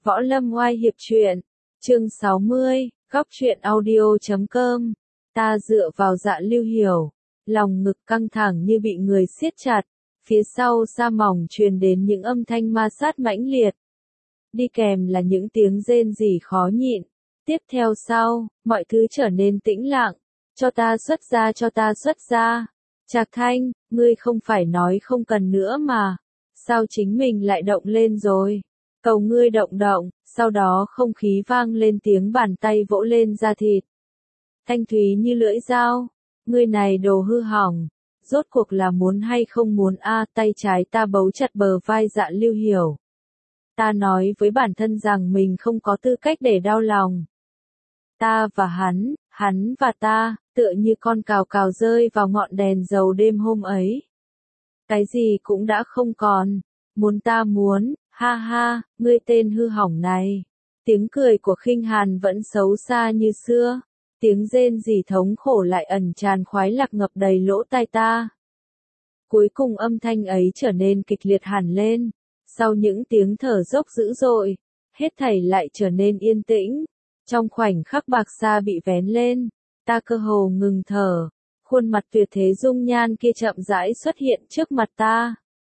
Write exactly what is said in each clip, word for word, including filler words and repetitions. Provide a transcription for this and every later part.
Võ Lâm Oai Hiệp Truyện, chương sáu mươi, góc truyện audio chấm com. Ta dựa vào Dạ Lưu Hiểu, lòng ngực căng thẳng như bị người siết chặt, phía sau sa mỏng truyền đến những âm thanh ma sát mãnh liệt. Đi kèm là những tiếng rên rỉ khó nhịn. Tiếp theo sau, mọi thứ trở nên tĩnh lặng. Cho ta xuất ra, cho ta xuất ra. Trạc Thanh, ngươi không phải nói không cần nữa mà. Sao chính mình lại động lên rồi? Cầu ngươi động động, sau đó không khí vang lên tiếng bàn tay vỗ lên da thịt. Thanh thúy như lưỡi dao. Ngươi này đồ hư hỏng. Rốt cuộc là muốn hay không muốn a? Tay trái ta bấu chặt bờ vai Dạ Lưu Hiểu. Ta nói với bản thân rằng mình không có tư cách để đau lòng. Ta và hắn, hắn và ta, tựa như con cào cào rơi vào ngọn đèn dầu đêm hôm ấy. Cái gì cũng đã không còn. Muốn ta muốn, ha ha, ngươi tên hư hỏng này. Tiếng cười của Khinh Hàn vẫn xấu xa như xưa. Tiếng rên rỉ thống khổ lại ẩn tràn khoái lạc ngập đầy lỗ tai ta. Cuối cùng âm thanh ấy trở nên kịch liệt hẳn lên. Sau những tiếng thở dốc dữ dội, hết thảy lại trở nên yên tĩnh. Trong khoảnh khắc bạc sa bị vén lên, ta cơ hồ ngừng thở. Khuôn mặt tuyệt thế dung nhan kia chậm rãi xuất hiện trước mặt ta.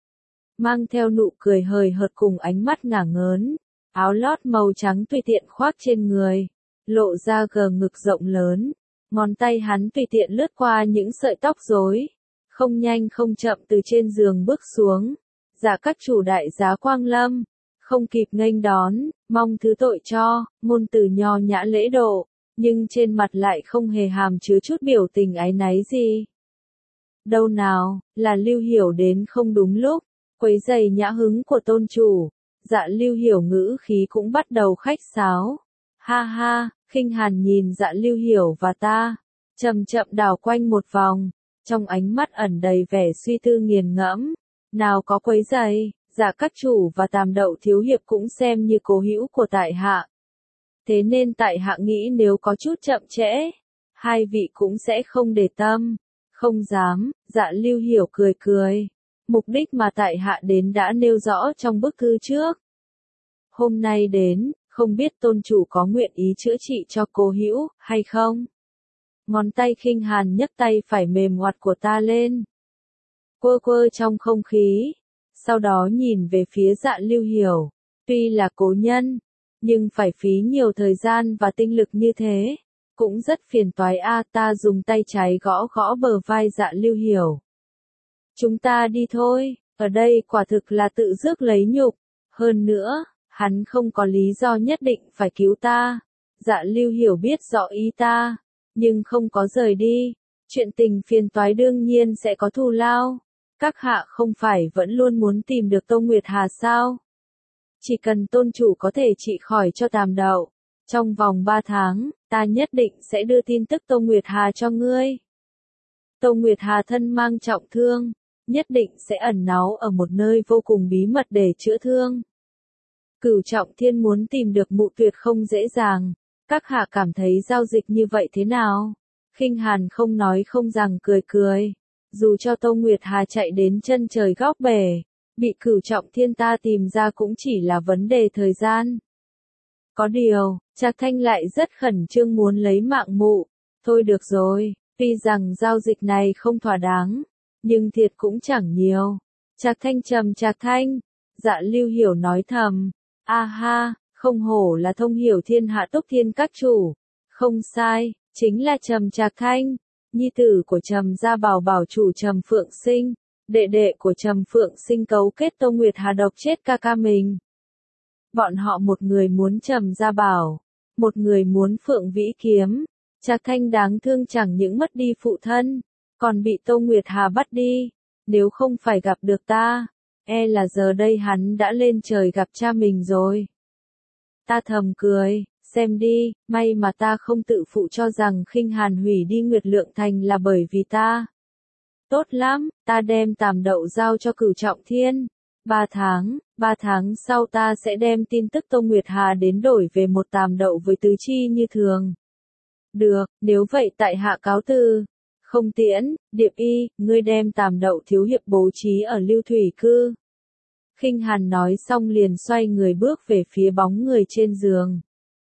Mang theo nụ cười hời hợt cùng ánh mắt ngả ngớn, áo lót màu trắng tùy tiện khoác trên người, lộ ra gờ ngực rộng lớn, ngón tay hắn tùy tiện lướt qua những sợi tóc rối, không nhanh không chậm từ trên giường bước xuống. Dạ các chủ đại giá Quang Lâm, không kịp nghênh đón, mong thứ tội cho, ngôn từ nho nhã lễ độ, nhưng trên mặt lại không hề hàm chứa chút biểu tình áy náy gì. Đâu nào, là Lưu Hiểu đến không đúng lúc, quấy rầy nhã hứng của tôn chủ. Dạ Lưu Hiểu ngữ khí cũng bắt đầu khách sáo. Ha ha, Khinh Hàn nhìn Dạ Lưu Hiểu và ta, chậm chậm đảo quanh một vòng, trong ánh mắt ẩn đầy vẻ suy tư nghiền ngẫm. Nào có quấy rầy, Dạ các chủ và Tàm Đậu thiếu hiệp cũng xem như cố hữu của tại hạ. Thế nên tại hạ nghĩ nếu có chút chậm trễ, hai vị cũng sẽ không để tâm. Không dám, Dạ Lưu Hiểu cười cười. Mục đích mà tại hạ đến đã nêu rõ trong bức thư trước. Hôm nay đến, không biết tôn chủ có nguyện ý chữa trị cho cố hữu, hay không? Ngón tay Khinh Hàn nhấc tay phải mềm ngoặt của ta lên. Quơ quơ trong không khí. Sau đó nhìn về phía Dạ Lưu Hiểu. Tuy là cố nhân, nhưng phải phí nhiều thời gian và tinh lực như thế. Cũng rất phiền toái a. Ta dùng tay trái gõ gõ bờ vai Dạ Lưu Hiểu. Chúng ta đi thôi, ở đây quả thực là tự rước lấy nhục. Hơn nữa, hắn không có lý do nhất định phải cứu ta. Dạ Lưu Hiểu biết rõ ý ta, nhưng không có rời đi. Chuyện tình phiền toái đương nhiên sẽ có thù lao. Các hạ không phải vẫn luôn muốn tìm được Tô Nguyệt Hà sao? Chỉ cần tôn chủ có thể trị khỏi cho Tàm Đậu, trong vòng ba tháng, ta nhất định sẽ đưa tin tức Tô Nguyệt Hà cho ngươi. Tô Nguyệt Hà thân mang trọng thương, nhất định sẽ ẩn náu ở một nơi vô cùng bí mật để chữa thương. Cửu Trọng Thiên muốn tìm được Mụ Tuyệt không dễ dàng. Các hạ cảm thấy giao dịch như vậy thế nào? Khinh Hàn không nói không rằng cười cười. Dù cho Tô Nguyệt Hà chạy đến chân trời góc bể, bị Cửu Trọng Thiên ta tìm ra cũng chỉ là vấn đề thời gian. Có điều, Trạc Thanh lại rất khẩn trương muốn lấy mạng Mụ. Thôi được rồi, tuy rằng giao dịch này không thỏa đáng, nhưng thiệt cũng chẳng nhiều. Trạc Thanh trầm Trạc Thanh, Dạ Lưu Hiểu nói thầm. A ha, không hổ là thông hiểu thiên hạ Túc Thiên các chủ. Không sai, chính là Trầm Trạc Thanh, nhi tử của Trầm gia bảo bảo chủ Trầm Phượng Sinh, đệ đệ của Trầm Phượng Sinh cấu kết Tô Nguyệt Hà độc chết ca ca mình. Bọn họ một người muốn Trầm gia bảo, một người muốn Phượng Vĩ kiếm. Trạc Thanh đáng thương chẳng những mất đi phụ thân, còn bị Tô Nguyệt Hà bắt đi. Nếu không phải gặp được ta, e là giờ đây hắn đã lên trời gặp cha mình rồi. Ta thầm cười, xem đi, may mà ta không tự phụ cho rằng Khinh Hàn hủy đi Nguyệt Lượng Thành là bởi vì ta. Tốt lắm, ta đem Tàm Đậu giao cho Cửu Trọng Thiên. Ba tháng, ba tháng sau ta sẽ đem tin tức Tô Nguyệt Hà đến đổi về một Tàm Đậu với tứ chi như thường. Được, nếu vậy tại hạ cáo từ. Không tiễn, Điệp Y, ngươi đem Tàm Đậu thiếu hiệp bố trí ở Lưu Thủy Cư. Khinh Hàn nói xong liền xoay người bước về phía bóng người trên giường.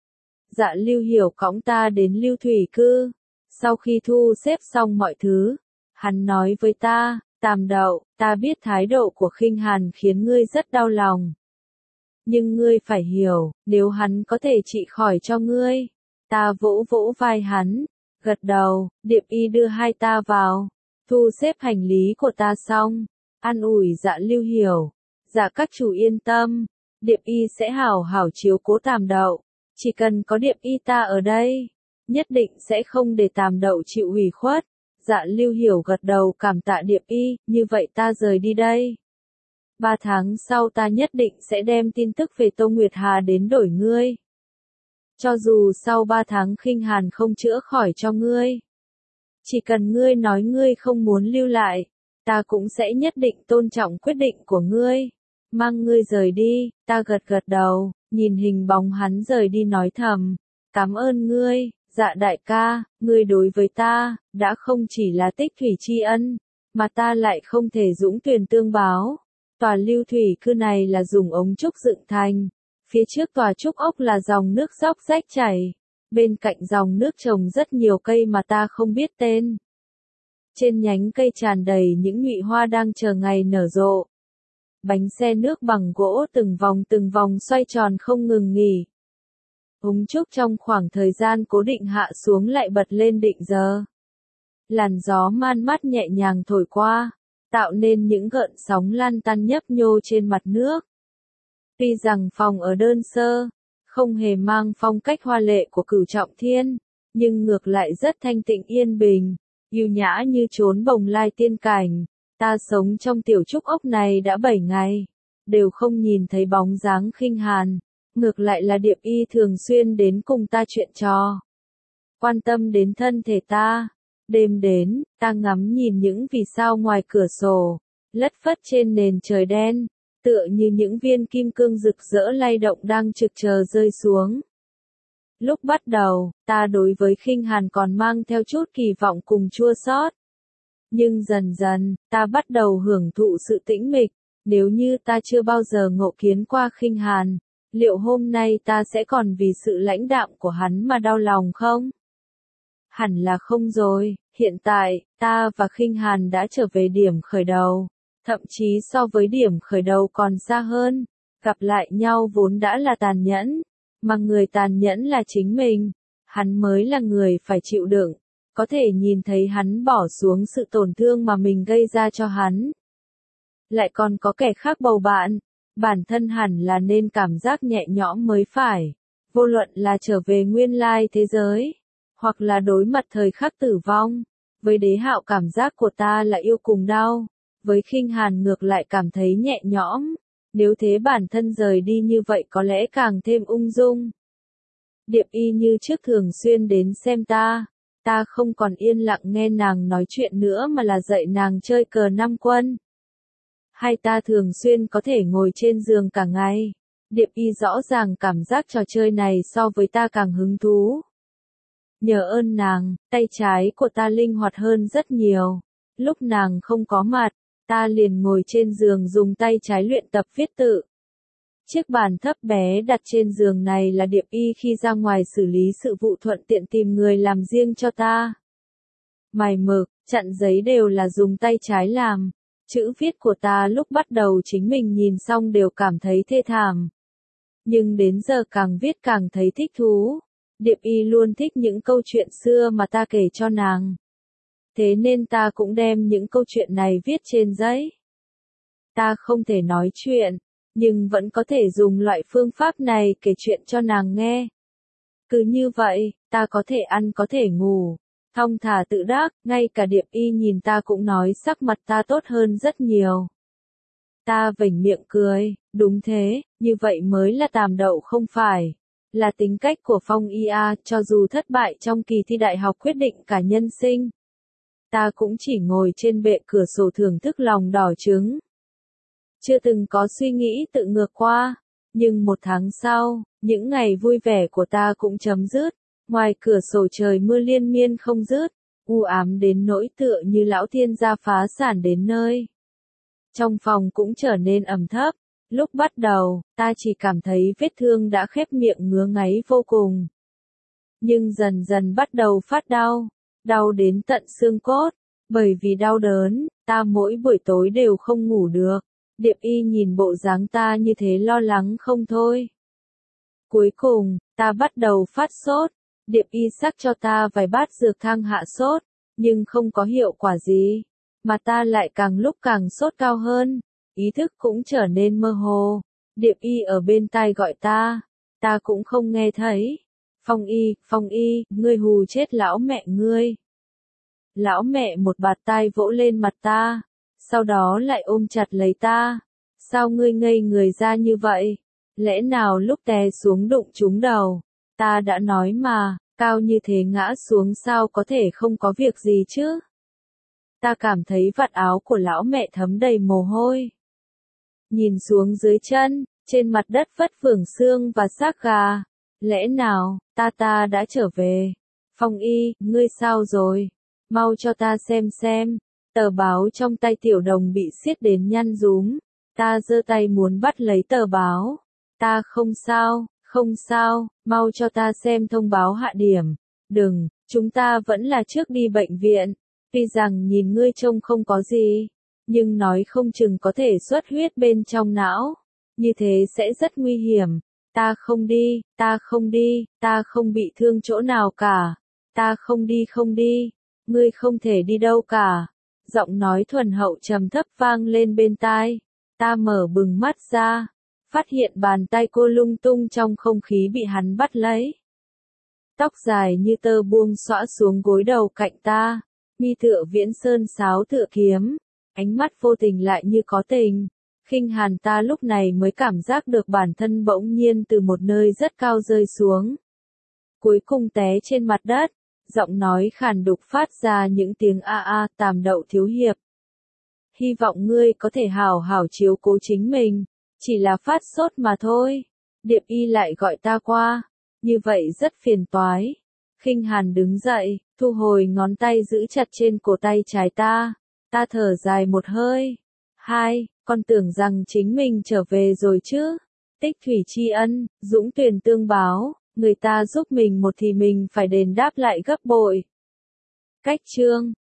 Dạ Lưu Hiểu cõng ta đến Lưu Thủy Cư. Sau khi thu xếp xong mọi thứ, hắn nói với ta, Tam Đậu, ta biết thái độ của Khinh Hàn khiến ngươi rất đau lòng. Nhưng ngươi phải hiểu, nếu hắn có thể trị khỏi cho ngươi. Ta vỗ vỗ vai hắn, gật đầu, Điệp Y đưa hai ta vào, thu xếp hành lý của ta xong, an ủi Dạ Lưu Hiểu. Dạ các chủ yên tâm, Điệp Y sẽ hảo hảo chiếu cố Tam Đậu, chỉ cần có Điệp Y ta ở đây, nhất định sẽ không để Tam Đậu chịu ủy khuất. Dạ Lưu Hiểu gật đầu cảm tạ Điệp Y, như vậy ta rời đi đây. Ba tháng sau ta nhất định sẽ đem tin tức về Tô Nguyệt Hà đến đổi ngươi. Cho dù sau ba tháng Khinh Hàn không chữa khỏi cho ngươi, chỉ cần ngươi nói ngươi không muốn lưu lại, ta cũng sẽ nhất định tôn trọng quyết định của ngươi. Mang ngươi rời đi, ta gật gật đầu, nhìn hình bóng hắn rời đi nói thầm, cảm ơn ngươi, Dạ đại ca, ngươi đối với ta, đã không chỉ là tích thủy tri ân, mà ta lại không thể dũng tuyển tương báo. Tòa Lưu Thủy Cư này là dùng ống trúc dựng thành, phía trước tòa trúc ốc là dòng nước róc rách chảy, bên cạnh dòng nước trồng rất nhiều cây mà ta không biết tên. Trên nhánh cây tràn đầy những nhụy hoa đang chờ ngày nở rộ. Bánh xe nước bằng gỗ từng vòng từng vòng xoay tròn không ngừng nghỉ. Ống trúc trong khoảng thời gian cố định hạ xuống lại bật lên định giờ. Làn gió man mát nhẹ nhàng thổi qua, tạo nên những gợn sóng lan tăn nhấp nhô trên mặt nước. Tuy rằng phòng ở đơn sơ, không hề mang phong cách hoa lệ của Cửu Trọng Thiên, nhưng ngược lại rất thanh tịnh yên bình, yêu nhã như chốn bồng lai tiên cảnh. Ta sống trong tiểu trúc ốc này đã bảy ngày, đều không nhìn thấy bóng dáng Khinh Hàn, ngược lại là Điệp Y thường xuyên đến cùng ta chuyện trò, quan tâm đến thân thể ta. Đêm đến, ta ngắm nhìn những vì sao ngoài cửa sổ, lất phất trên nền trời đen, tựa như những viên kim cương rực rỡ lay động đang trực chờ rơi xuống. Lúc bắt đầu, ta đối với Khinh Hàn còn mang theo chút kỳ vọng cùng chua xót. Nhưng dần dần, ta bắt đầu hưởng thụ sự tĩnh mịch, nếu như ta chưa bao giờ ngộ kiến qua Khinh Hàn, liệu hôm nay ta sẽ còn vì sự lãnh đạm của hắn mà đau lòng không? Hẳn là không rồi, hiện tại, ta và Khinh Hàn đã trở về điểm khởi đầu, thậm chí so với điểm khởi đầu còn xa hơn, gặp lại nhau vốn đã là tàn nhẫn, mà người tàn nhẫn là chính mình, hắn mới là người phải chịu đựng, có thể nhìn thấy hắn bỏ xuống sự tổn thương mà mình gây ra cho hắn. Lại còn có kẻ khác bầu bạn, bản thân hẳn là nên cảm giác nhẹ nhõm mới phải, vô luận là trở về nguyên lai thế giới, hoặc là đối mặt thời khắc tử vong. Với Đế Hạo cảm giác của ta là yêu cùng đau, với Khinh Hàn ngược lại cảm thấy nhẹ nhõm, nếu thế bản thân rời đi như vậy có lẽ càng thêm ung dung. Điệp Y như trước thường xuyên đến xem ta, ta không còn yên lặng nghe nàng nói chuyện nữa mà là dạy nàng chơi cờ năm quân. Hai ta thường xuyên có thể ngồi trên giường cả ngày, Điệp Y rõ ràng cảm giác trò chơi này so với ta càng hứng thú. Nhờ ơn nàng, tay trái của ta linh hoạt hơn rất nhiều. Lúc nàng không có mặt, ta liền ngồi trên giường dùng tay trái luyện tập viết tự. Chiếc bàn thấp bé đặt trên giường này là Điệp Y khi ra ngoài xử lý sự vụ thuận tiện tìm người làm riêng cho ta. Mài mực, chặn giấy đều là dùng tay trái làm. Chữ viết của ta lúc bắt đầu chính mình nhìn xong đều cảm thấy thê thảm. Nhưng đến giờ càng viết càng thấy thích thú. Điệp Y luôn thích những câu chuyện xưa mà ta kể cho nàng. Thế nên ta cũng đem những câu chuyện này viết trên giấy. Ta không thể nói chuyện, nhưng vẫn có thể dùng loại phương pháp này kể chuyện cho nàng nghe. Cứ như vậy, ta có thể ăn có thể ngủ, thong thả tự đắc, ngay cả Điệp Y nhìn ta cũng nói sắc mặt ta tốt hơn rất nhiều. Ta vểnh miệng cười, đúng thế, như vậy mới là Tàm Đậu không phải. Là tính cách của Phong i a, cho dù thất bại trong kỳ thi đại học quyết định cả nhân sinh. Ta cũng chỉ ngồi trên bệ cửa sổ thưởng thức lòng đỏ trứng. Chưa từng có suy nghĩ tự ngược qua, nhưng một tháng sau, những ngày vui vẻ của ta cũng chấm dứt, ngoài cửa sổ trời mưa liên miên không dứt, u ám đến nỗi tựa như lão thiên gia phá sản đến nơi. Trong phòng cũng trở nên ẩm thấp, Lúc bắt đầu, ta chỉ cảm thấy vết thương đã khép miệng ngứa ngáy vô cùng. Nhưng dần dần bắt đầu phát đau, đau đến tận xương cốt. Bởi vì đau đớn, ta mỗi buổi tối đều không ngủ được. Điệp y nhìn bộ dáng ta như thế lo lắng không thôi. Cuối cùng, ta bắt đầu phát sốt. Điệp y sắc cho ta vài bát dược thang hạ sốt, nhưng không có hiệu quả gì. Mà ta lại càng lúc càng sốt cao hơn. Ý thức cũng trở nên mơ hồ. Điệp y ở bên tai gọi ta. Ta cũng không nghe thấy. Phong y, Phong y, ngươi hù chết lão mẹ ngươi. Lão mẹ một bạt tai vỗ lên mặt ta. Sau đó lại ôm chặt lấy ta. Sao ngươi ngây người ra như vậy? Lẽ nào lúc té xuống đụng trúng đầu? Ta đã nói mà, cao như thế ngã xuống sao có thể không có việc gì chứ? Ta cảm thấy vạt áo của lão mẹ thấm đầy mồ hôi. Nhìn xuống dưới chân, trên mặt đất vất phưởng xương và xác gà. Lẽ nào, ta ta đã trở về? Phong y, ngươi sao rồi? Mau cho ta xem xem. Tờ báo trong tay tiểu đồng bị siết đến nhăn rúm. Ta giơ tay muốn bắt lấy tờ báo. Ta không sao, không sao, mau cho ta xem thông báo hạ điểm. Đừng, chúng ta vẫn là trước đi bệnh viện. Tuy rằng nhìn ngươi trông không có gì, nhưng nói không chừng có thể xuất huyết bên trong não. Như thế sẽ rất nguy hiểm. Ta không đi, ta không đi, ta không bị thương chỗ nào cả. Ta không đi không đi, ngươi không thể đi đâu cả. Giọng nói thuần hậu trầm thấp vang lên bên tai. Ta mở bừng mắt ra, phát hiện bàn tay cô lung tung trong không khí bị hắn bắt lấy. Tóc dài như tơ buông xõa xuống gối đầu cạnh ta, mi tựa viễn sơn sáo tựa kiếm, ánh mắt vô tình lại như có tình. Khinh Hàn ta lúc này mới cảm giác được bản thân bỗng nhiên từ một nơi rất cao rơi xuống. Cuối cùng té trên mặt đất, giọng nói khàn đục phát ra những tiếng a a. Tàm Đậu thiếu hiệp. Hy vọng ngươi có thể hào hảo chiếu cố chính mình, chỉ là phát sốt mà thôi. Điệp y lại gọi ta qua, như vậy rất phiền toái. Khinh Hàn đứng dậy, thu hồi ngón tay giữ chặt trên cổ tay trái ta. Ta thở dài một hơi. Hai, con tưởng rằng chính mình trở về rồi chứ. Tích thủy tri ân, dũng tuyển tương báo, người ta giúp mình một thì mình phải đền đáp lại gấp bội. Cách chương